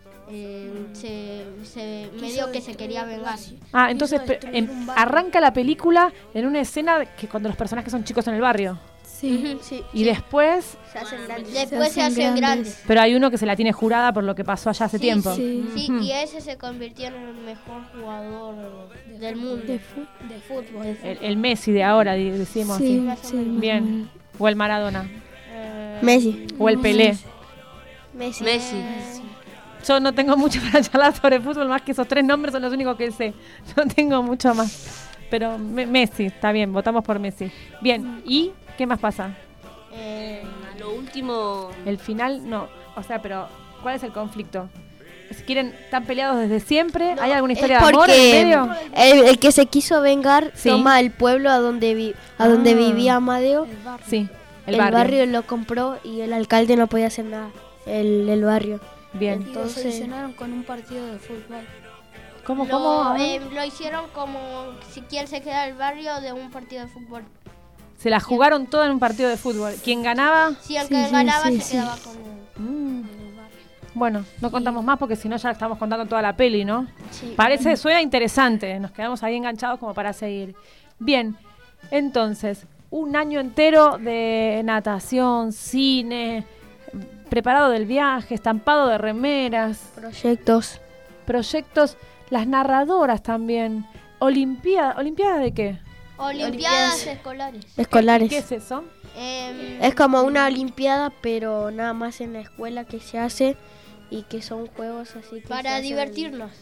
medio que se quería vengar. Entonces arranca la película en una escena que cuando los personajes son chicos en el barrio. Sí. Y después se hacen grandes. Después se hacen grandes. Pero hay uno que se la tiene jurada por lo que pasó allá hace tiempo. Sí, y ese se convirtió en el mejor jugador del mundo de fútbol. El Messi de ahora, decimos así. Bien. O el Maradona. Messi. O el Pelé. Messi. Yo no tengo mucho para charlar sobre fútbol, más que esos 3 nombres son los únicos que sé. No tengo mucho más. Pero Messi, está bien, votamos por Messi. Bien, ¿y qué más pasa? A lo último... El final, no. O sea, pero ¿cuál es el conflicto? ¿Están peleados desde siempre? ¿Hay alguna historia de amor en medio? El que se quiso vengar toma el pueblo a donde vivía Amadeo. El barrio lo compró y el alcalde no podía hacer nada. El barrio. Bien. Entonces lo solucionaron con un partido de fútbol. ¿Cómo? Lo hicieron como si quien se queda el barrio de un partido de fútbol. Se la jugaron toda en un partido de fútbol. ¿Quién ganaba? Sí, el que ganaba se quedaba con el Bueno, no contamos más porque si no ya estamos contando toda la peli, ¿no? Sí. Suena interesante. Nos quedamos ahí enganchados como para seguir. Bien, entonces, un año entero de natación, cine, preparado del viaje, estampado de remeras. Proyectos, las narradoras también. ¿Olimpiadas de qué? Olimpiadas escolares. ¿Qué es eso? Es como una olimpiada, pero nada más en la escuela que se hace y que son juegos así que para divertirnos.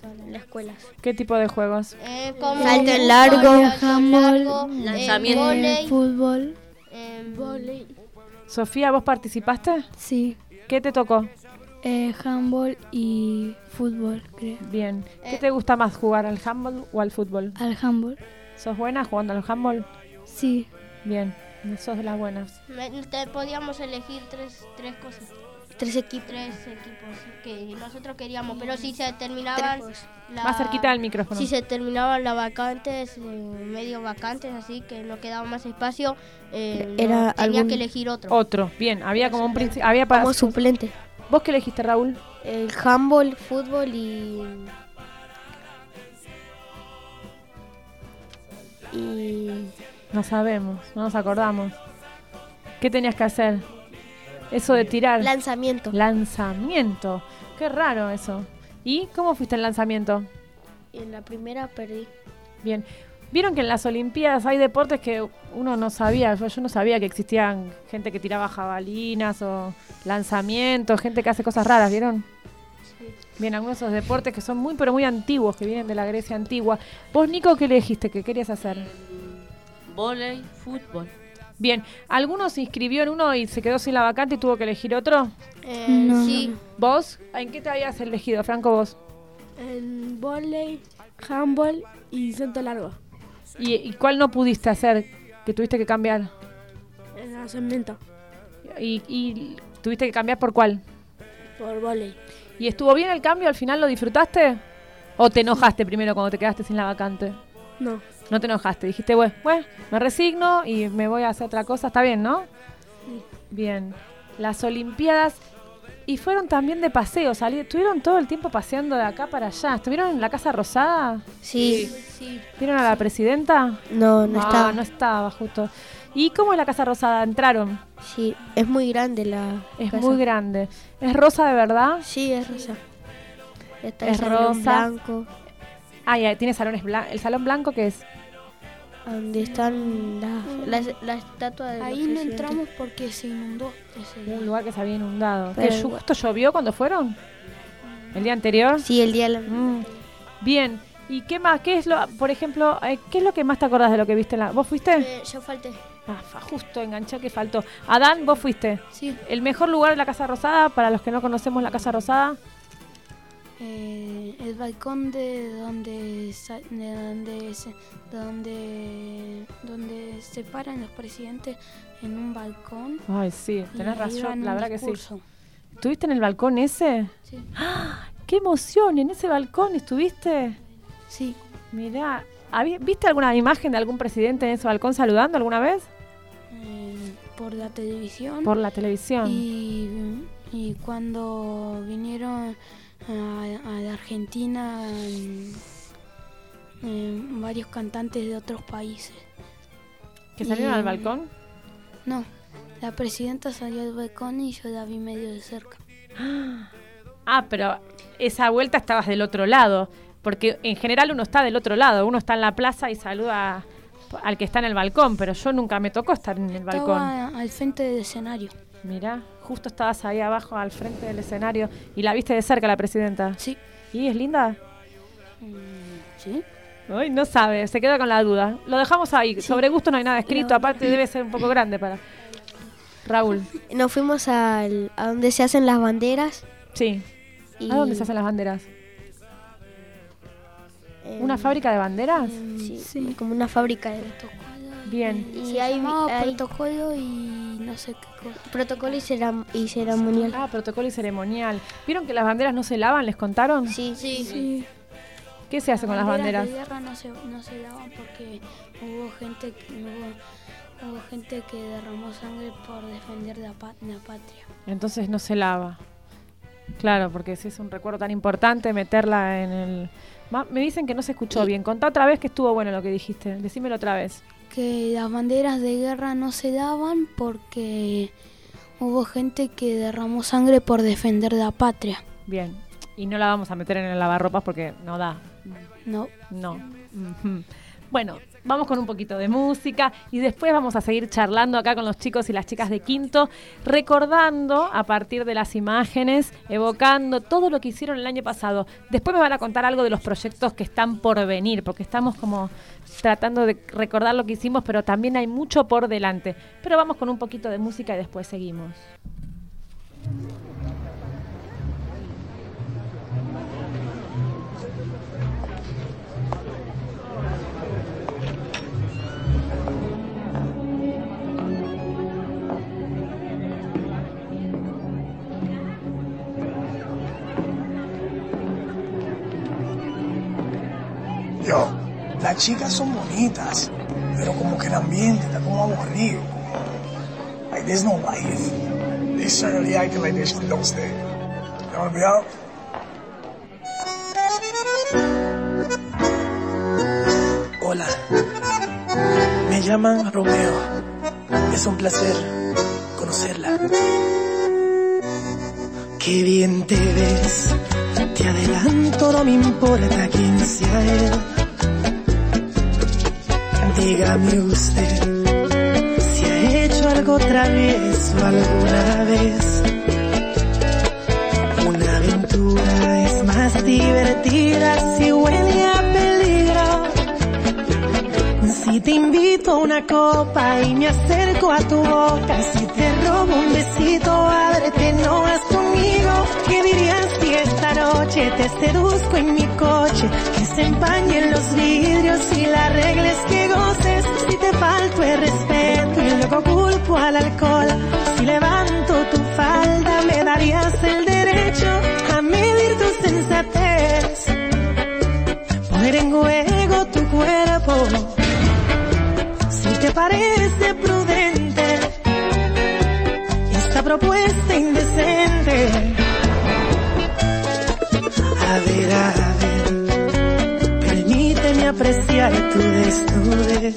en las escuelas. ¿Qué tipo de juegos? Como salto en largo, handball, lanzamiento, vóley, fútbol, vóley. Sofía, ¿vos participaste? Sí. ¿Qué te tocó? Handball y fútbol, creo. Bien. ¿Qué te gusta más, jugar al handball o al fútbol? Al handball. ¿Sos buena jugando al handball? Sí. Bien, sos de las buenas. Podíamos elegir tres cosas. Tres equipos que nosotros queríamos, pero si se terminaban... Más cerquita del micrófono. Si se terminaban las vacantes, medio vacantes, así que no quedaba más espacio, tenía que elegir otro. Otro, bien. Había como un principio... Había para como suplente. ¿Vos qué elegiste, Raúl? El handball, fútbol y no sabemos, no nos acordamos. ¿Qué tenías que hacer? Eso de tirar. Lanzamiento. Lanzamiento. Qué raro eso. ¿Y cómo fuiste en lanzamiento? En la primera perdí. Bien. Vieron que en las Olimpiadas hay deportes que uno no sabía. Yo no sabía que existían gente que tiraba jabalinas o lanzamientos, gente que hace cosas raras, ¿vieron? Sí. Bien, algunos de esos deportes que son muy, pero muy antiguos, que vienen de la Grecia antigua. ¿Vos, Nico, qué elegiste? ¿Qué querías hacer? Vóley, fútbol. Bien, ¿alguno se inscribió en uno y se quedó sin la vacante y tuvo que elegir otro? No. Sí. ¿Vos? ¿En qué te habías elegido, Franco, vos? En vóley, handball y salto largo. ¿Y cuál no pudiste hacer, que tuviste que cambiar? En lanzamiento. ¿Y tuviste que cambiar por cuál? Por vóley. ¿Y estuvo bien el cambio? ¿Al final lo disfrutaste? ¿O te enojaste primero cuando te quedaste sin la vacante? No. No te enojaste, dijiste, bueno, me resigno y me voy a hacer otra cosa. Está bien, ¿no? Sí. Bien. Las Olimpiadas... Y fueron también de paseo, estuvieron todo el tiempo paseando de acá para allá. ¿Estuvieron en la Casa Rosada? Sí. ¿Vieron a la presidenta? No estaba. No estaba, justo. ¿Y cómo es la Casa Rosada? ¿Entraron? Sí, es muy grande la Es casa. muy grande. ¿Es rosa de verdad? Sí, es rosa. Está Es el salón rosa. blanco. Ah, ya, tiene salones blancos. ¿El salón blanco qué es? Donde están la estatua de Ahí no entramos porque se inundó. Un lugar que se había inundado. Pero ¿Qué, justo llovió cuando fueron? ¿El día anterior? Sí, el día de la... Bien. ¿Y qué más? ¿Qué es lo, por ejemplo, qué es lo que más te acordás de lo que viste en la... ¿Vos fuiste? Yo falté. Justo enganché que faltó. Adán, ¿vos fuiste? Sí. ¿El mejor lugar de la Casa Rosada, para los que no conocemos la Casa Rosada? El balcón de donde se paran los presidentes en un balcón. Ay, sí, tenés y razón, dan la un verdad que sí. discurso. ¿Estuviste en el balcón ese? Sí. ¡Ah! ¡Qué emoción! ¿En ese balcón estuviste? Sí. Mirá, ¿viste alguna imagen de algún presidente en ese balcón saludando alguna vez? Por la televisión. Por la televisión. Y cuando vinieron a la Argentina varios cantantes de otros países. ¿Que salieron al balcón? No, la presidenta salió al balcón y yo la vi medio de cerca. Ah, pero esa vuelta estabas del otro lado, porque en general uno está del otro lado, uno está en la plaza y saluda al que está en el balcón, pero yo nunca me tocó estar en el balcón. Estaba al frente del escenario. Mirá, justo estabas ahí abajo al frente del escenario y la viste de cerca la presidenta. Sí. ¿Y es linda? Sí. Uy, no sabe, se queda con la duda. Lo dejamos ahí, sí. Sobre gusto no hay nada escrito, aparte debe ser un poco grande para... Raúl. Nos fuimos a donde se hacen las banderas. Sí. ¿A dónde se hacen las banderas? ¿Una fábrica de banderas? Sí, como una fábrica de... Bien. Y hay protocolo y no sé qué cosa. Protocolo y ceremonial. Ah, protocolo y ceremonial. ¿Vieron que las banderas no se lavan? ¿Les contaron? Sí. ¿Qué se hace con las banderas? Las banderas de guerra no se lavan porque hubo gente que derramó sangre por defender la patria. Entonces no se lava. Claro, porque si es un recuerdo tan importante, meterla en el... Me dicen que no se escuchó bien. Contá otra vez que estuvo bueno lo que dijiste. Decímelo otra vez. Que las banderas de guerra no se daban porque hubo gente que derramó sangre por defender la patria. Bien. Y no la vamos a meter en el lavarropas porque no da. No. Bueno, vamos con un poquito de música y después vamos a seguir charlando acá con los chicos y las chicas de quinto, recordando a partir de las imágenes, evocando todo lo que hicieron el año pasado. Después me van a contar algo de los proyectos que están por venir, porque estamos como tratando de recordar lo que hicimos, pero también hay mucho por delante. Pero vamos con un poquito de música y después seguimos. Yo, las chicas son bonitas, pero como que el ambiente está como aburrido. Like, there's no life. They certainly acting like this, don't stay. ¿Me han olvidado? Hola, me llaman Romeo. Es un placer conocerla. Qué bien te ves. Te adelanto, no me importa quién sea él. Dígame usted si ha hecho algo travieso alguna vez. Una aventura es más divertida si huele a peligro. Si te invito a una copa y me acerco a tu boca, si te robo un besito, ábrete, no vas conmigo. ¿Qué dirías si esta noche te seduzco en mi coche? Que se empañen los vidrios y la regla es que goces. Si te falto el respeto y luego culpo al alcohol, si levanto tu falda me darías el derecho a medir tu sensatez, poner en juego tu cuerpo. Si te parece prudente esta propuesta indecente, a ver, permíteme apreciar tu desnudez.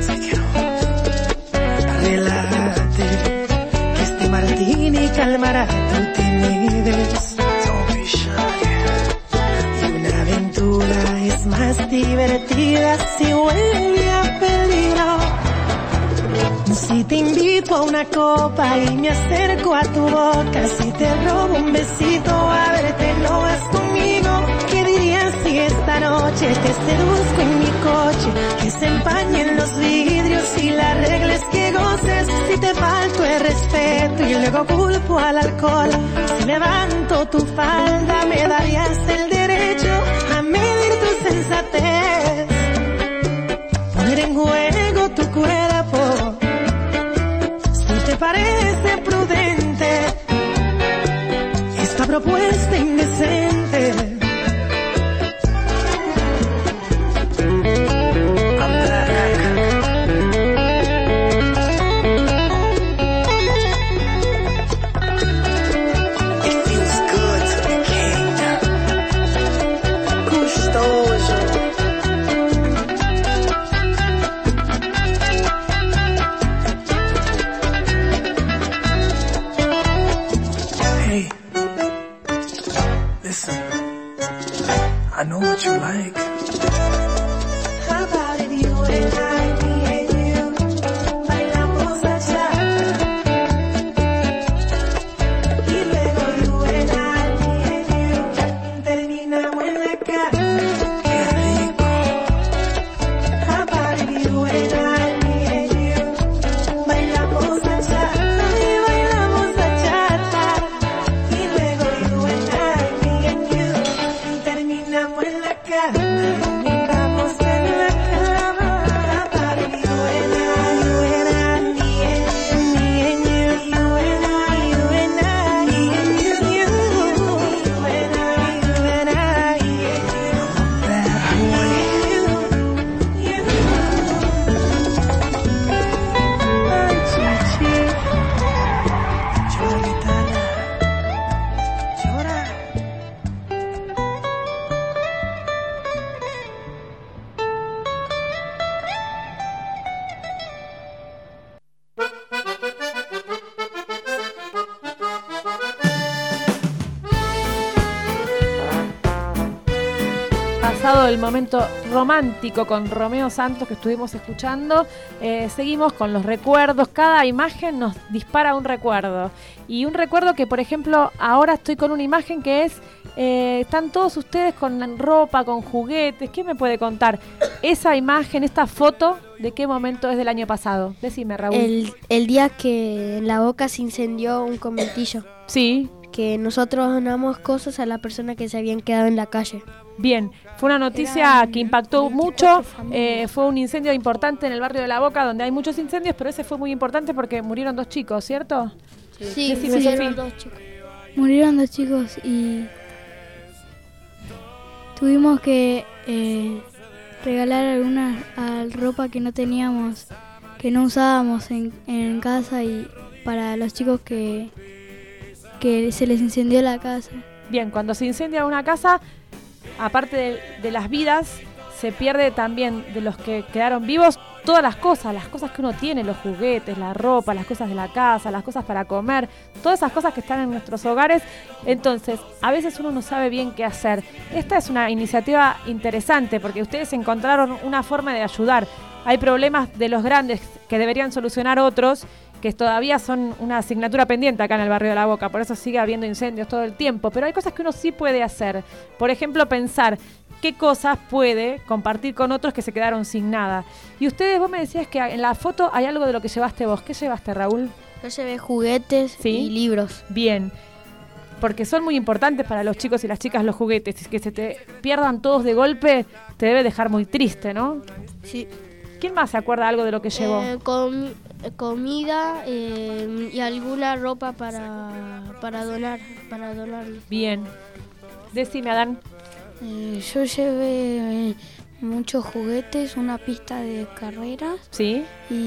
Relájate, que este martini calmará tu timidez. Y una aventura es más divertida si huele a peligro. Si te invito a una copa y me acerco a tu boca, si te robo un besito, ábrete, no vas conmigo. ¿Qué dirías si esta noche te seduzco en mi coche? Que se empañen los vidrios y la regla es que goces. Si te falto el respeto y luego culpo al alcohol, si levanto tu falda me darías el derecho a medir tu sensatez, poner en juego tu cuerpo. ¿Te parece prudente esta propuesta indecente? It feels good to be king. Gustoso. I know what you like. How about if you and I, me and you, bailamos bachata? Y luego you and I, me and you, terminamos en la cama. Qué rico. How about if you and I, me and you, bailamos bachata? Y bailamos bachata. Y luego you and I, me and you, terminamos en la cama. pasado el momento romántico con Romeo Santos que estuvimos escuchando. Seguimos con los recuerdos. Cada imagen nos dispara un recuerdo. Y un recuerdo que, por ejemplo, ahora estoy con una imagen que es... están todos ustedes con ropa, con juguetes. ¿Qué me puede contar? Esa imagen, esta foto, ¿de qué momento es del año pasado? Decime, Raúl. El día que en La Boca se incendió un conventillo. Sí. Que nosotros donamos cosas a las personas que se habían quedado en la calle. Bien, fue una noticia que impactó mucho, fue un incendio importante en el barrio de La Boca, donde hay muchos incendios, pero ese fue muy importante porque murieron 2 chicos, ¿cierto? Sí, murieron 2 chicos. Murieron 2 chicos y tuvimos que regalar alguna ropa que no teníamos, que no usábamos en casa y para los chicos que se les incendió la casa. Bien, cuando se incendia una casa, aparte de las vidas, se pierde también de los que quedaron vivos todas las cosas que uno tiene, los juguetes, la ropa, las cosas de la casa, las cosas para comer, todas esas cosas que están en nuestros hogares. Entonces, a veces uno no sabe bien qué hacer. Esta es una iniciativa interesante porque ustedes encontraron una forma de ayudar. Hay problemas de los grandes que deberían solucionar otros, que todavía son una asignatura pendiente acá en el barrio de La Boca, por eso sigue habiendo incendios todo el tiempo, pero hay cosas que uno sí puede hacer. Por ejemplo, pensar qué cosas puede compartir con otros que se quedaron sin nada. Y ustedes, vos me decías que en la foto hay algo de lo que llevaste vos. ¿Qué llevaste, Raúl? Yo llevé juguetes y libros. Bien, porque son muy importantes para los chicos y las chicas los juguetes. Que se te pierdan todos de golpe te debe dejar muy triste, ¿no? Sí. ¿Quién más se acuerda algo de lo que llevó? Comida y alguna ropa para donar. Bien. Decime, Adán. Yo llevé muchos juguetes, una pista de carreras. Sí.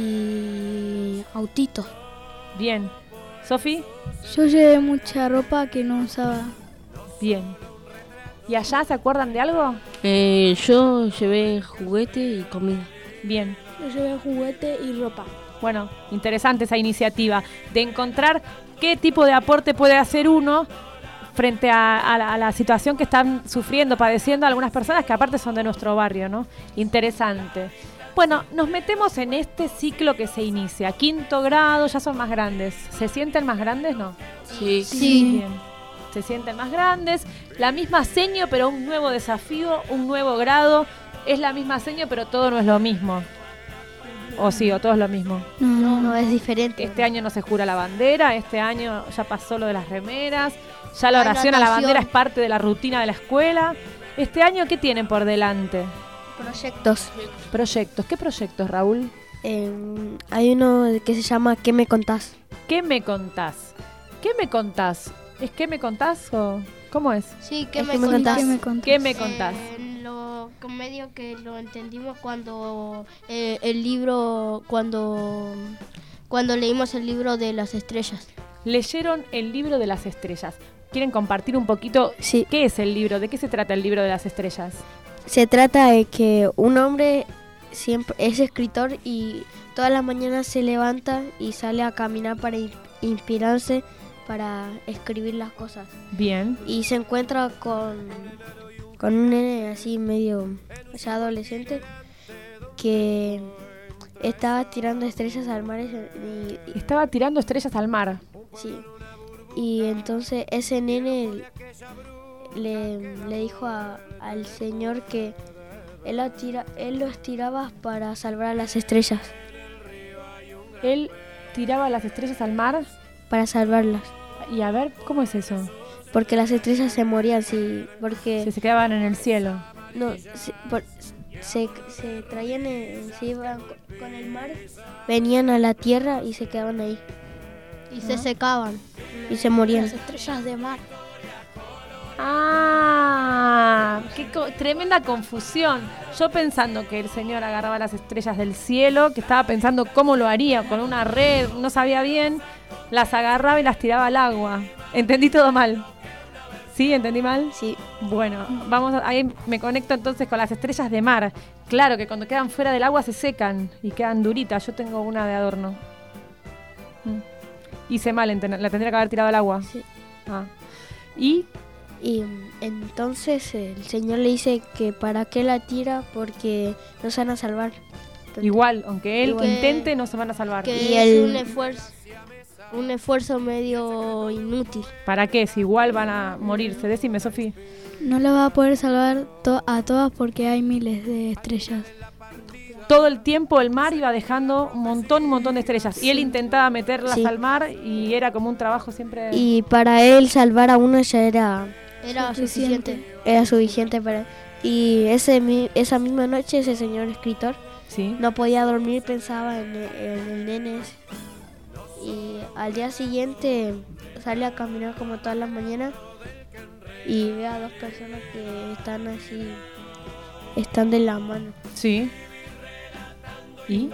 Y autitos. Bien. ¿Sofi? Yo llevé mucha ropa que no usaba. Bien. ¿Y allá se acuerdan de algo? Yo llevé juguete y comida. Bien. Yo llevé juguete y ropa. Bueno, interesante esa iniciativa de encontrar qué tipo de aporte puede hacer uno frente a la situación que están sufriendo, padeciendo algunas personas que aparte son de nuestro barrio, ¿no? Interesante. Bueno, nos metemos en este ciclo que se inicia. 5º grado, ya son más grandes. ¿Se sienten más grandes, no? Sí. Bien. Se sienten más grandes. La misma seño, pero un nuevo desafío, un nuevo grado. Es la misma seño, pero todo no es lo mismo. ¿O sí, o todo es lo mismo? No, es diferente. Este año no se jura la bandera, este año ya pasó lo de las remeras, ya la oración a la bandera es parte de la rutina de la escuela. ¿Este año qué tienen por delante? Proyectos. ¿Qué proyectos, Raúl? Hay uno que se llama ¿Qué me contás? ¿Qué me contás? ¿Qué me contás? ¿Es qué me contás o cómo es? Sí, ¿qué me contás? ¿Qué me contás? Medio que lo entendimos cuando el libro, cuando leímos el libro de las estrellas. Leyeron el libro de las estrellas. ¿Quieren compartir un poquito qué es el libro? ¿De qué se trata el libro de las estrellas? Se trata de que un hombre siempre es escritor y todas las mañanas se levanta y sale a caminar para inspirarse para escribir las cosas. Bien. Y se encuentra con un nene así medio ya adolescente que estaba tirando estrellas al mar. Estaba tirando estrellas al mar. Sí. Y entonces ese nene le dijo al señor que él los tiraba para salvar a las estrellas. Él tiraba las estrellas al mar para salvarlas. Y a ver, ¿cómo es eso? Porque las estrellas se morían, sí, porque... Se quedaban en el cielo. No, se traían, se iban con el mar, venían a la tierra y se quedaban ahí. Y se secaban y se morían. Las estrellas de mar. ¡Ah! ¡Qué tremenda confusión! Yo pensando que el señor agarraba las estrellas del cielo, que estaba pensando cómo lo haría, con una red, no sabía bien, las agarraba y las tiraba al agua. ¿Entendí todo mal? ¿Sí? ¿Entendí mal? Sí. Bueno, ahí me conecto entonces con las estrellas de mar. Claro que cuando quedan fuera del agua se secan y quedan duritas. Yo tengo una de adorno. Hice mal, la tendría que haber tirado al agua. Sí. Ah. ¿Y Y entonces el Señor le dice que para qué la tira porque no se van a salvar. Igual, aunque él intente, no se van a salvar. Que es un esfuerzo medio inútil. ¿Para qué? Si igual van a morirse. Decime, Sofía. No la va a poder salvar a todas porque hay miles de estrellas. Todo el tiempo el mar iba dejando un montón de estrellas. Y él intentaba meterlas al mar y era como un trabajo siempre... Y para él salvar a una ya era suficiente. Era suficiente para él. Y esa misma noche ese señor escritor no podía dormir, pensaba en el nene ese. Y al día siguiente sale a caminar como todas las mañanas y ve a dos personas que están así, están de la mano. Sí. ¿Y?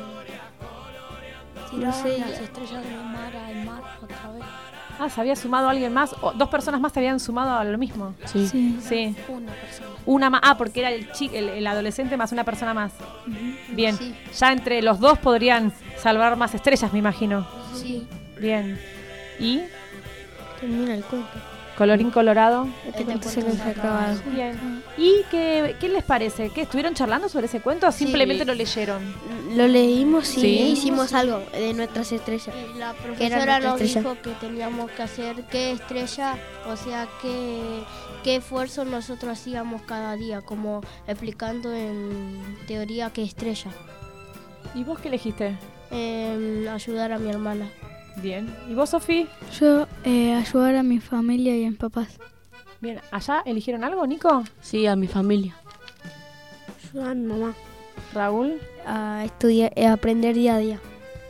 No sé, las estrellas del mar al mar otra vez. Ah, ¿se había sumado alguien más? ¿O dos personas más se habían sumado a lo mismo? Sí. Una persona. Una más. Ah, porque era el adolescente más una persona más. Bien. Sí. Ya entre los dos podrían salvar más estrellas, me imagino. Sí. Bien. ¿Y? Termina el cuento. Colorín colorado. Este cuento se nos ha acabado. Bien. ¿Y qué les parece? ¿Qué estuvieron charlando sobre ese cuento o simplemente lo leyeron? Lo leímos y hicimos algo de nuestras estrellas. La profesora nos dijo que teníamos que hacer qué estrella, o sea, qué esfuerzo nosotros hacíamos cada día, como explicando en teoría qué estrella. ¿Y vos qué elegiste? Ayudar a mi hermana. Bien. ¿Y vos, Sofía? Yo ayudar a mi familia y a mis papás. Bien. ¿Allá eligieron algo, Nico? Sí, a mi familia. Ayudar a mi mamá. ¿Raúl? A estudiar, a aprender día a día.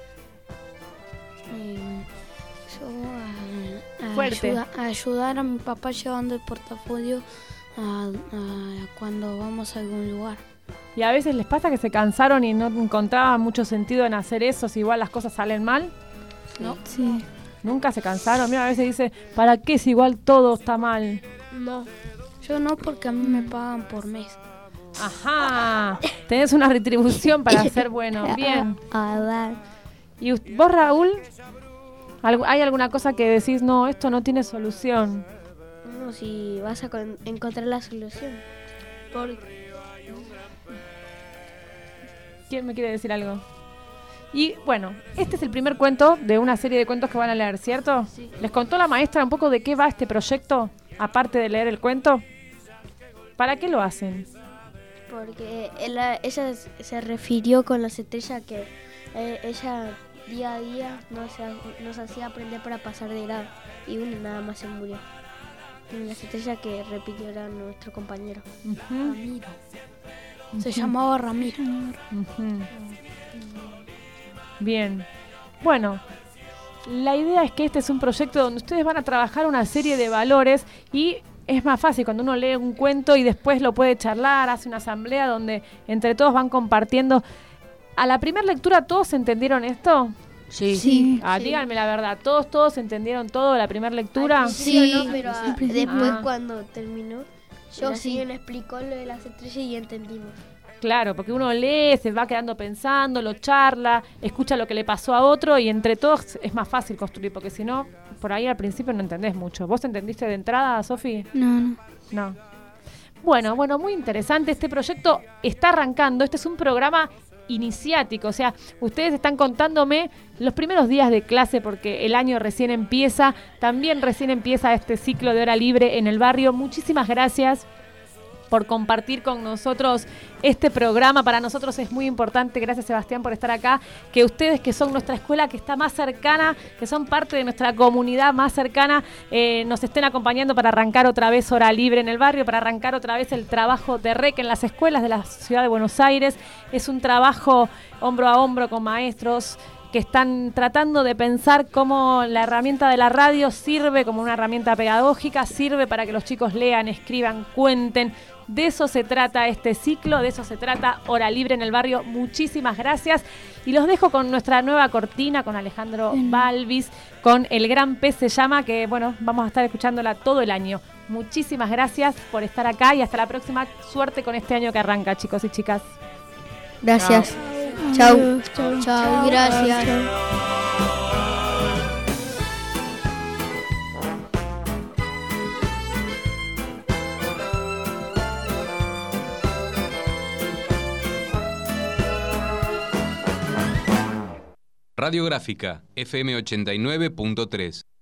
Fuerte. Ayudar a mi papá llevando el portafolio cuando vamos a algún lugar. ¿Y a veces les pasa que se cansaron y no encontraban mucho sentido en hacer eso si igual las cosas salen mal? No. Sí. ¿Nunca se cansaron? Mira, a veces dice, ¿para qué si igual todo está mal? No, yo no, porque a mí me pagan por mes. Ajá, tenés una retribución para ser bueno. Bien. ¿Y vos, Raúl? ¿Hay alguna cosa que decís, no, esto no tiene solución? No, si vas a encontrar la solución. ¿Quién me quiere decir algo? Y bueno, este es el primer cuento de una serie de cuentos que van a leer, ¿cierto? Sí. ¿Les contó la maestra un poco de qué va este proyecto, aparte de leer el cuento? ¿Para qué lo hacen? Porque ella se refirió con las estrellas que ella día a día nos hacía aprender para pasar de grado y una nada más se murió. Y las estrellas que repitió era nuestro compañero. Ramiro. Se llamaba Ramiro. Bien. Bueno, la idea es que este es un proyecto donde ustedes van a trabajar una serie de valores y es más fácil cuando uno lee un cuento y después lo puede charlar, hace una asamblea donde entre todos van compartiendo. ¿A la primera lectura todos entendieron esto? Sí. Díganme la verdad, ¿todos entendieron todo la primera lectura? Sí, no, pero después cuando terminó, yo sí me explicó lo de las estrellas y entendimos. Claro, porque uno lee, se va quedando pensando, lo charla, escucha lo que le pasó a otro y entre todos es más fácil construir, porque si no, por ahí al principio no entendés mucho. ¿Vos entendiste de entrada, Sofi? No. Bueno, muy interesante. Este proyecto está arrancando. Este es un programa iniciático, o sea, ustedes están contándome los primeros días de clase porque el año recién empieza. También recién empieza este ciclo de hora libre en el barrio. Muchísimas gracias por compartir con nosotros este programa. Para nosotros es muy importante, gracias Sebastián por estar acá, que ustedes que son nuestra escuela que está más cercana, que son parte de nuestra comunidad más cercana, nos estén acompañando para arrancar otra vez hora libre en el barrio, para arrancar otra vez el trabajo de REC en las escuelas de la ciudad de Buenos Aires. Es un trabajo hombro a hombro con maestros que están tratando de pensar cómo la herramienta de la radio sirve como una herramienta pedagógica, sirve para que los chicos lean, escriban, cuenten. De eso se trata este ciclo, de eso se trata Hora Libre en el Barrio. Muchísimas gracias. Y los dejo con nuestra nueva cortina, con Alejandro Balvis, con El Gran Pez se llama, que bueno, vamos a estar escuchándola todo el año. Muchísimas gracias por estar acá y hasta la próxima. Suerte con este año que arranca, chicos y chicas. Gracias. Chau. Gracias. Radiográfica FM 89.3.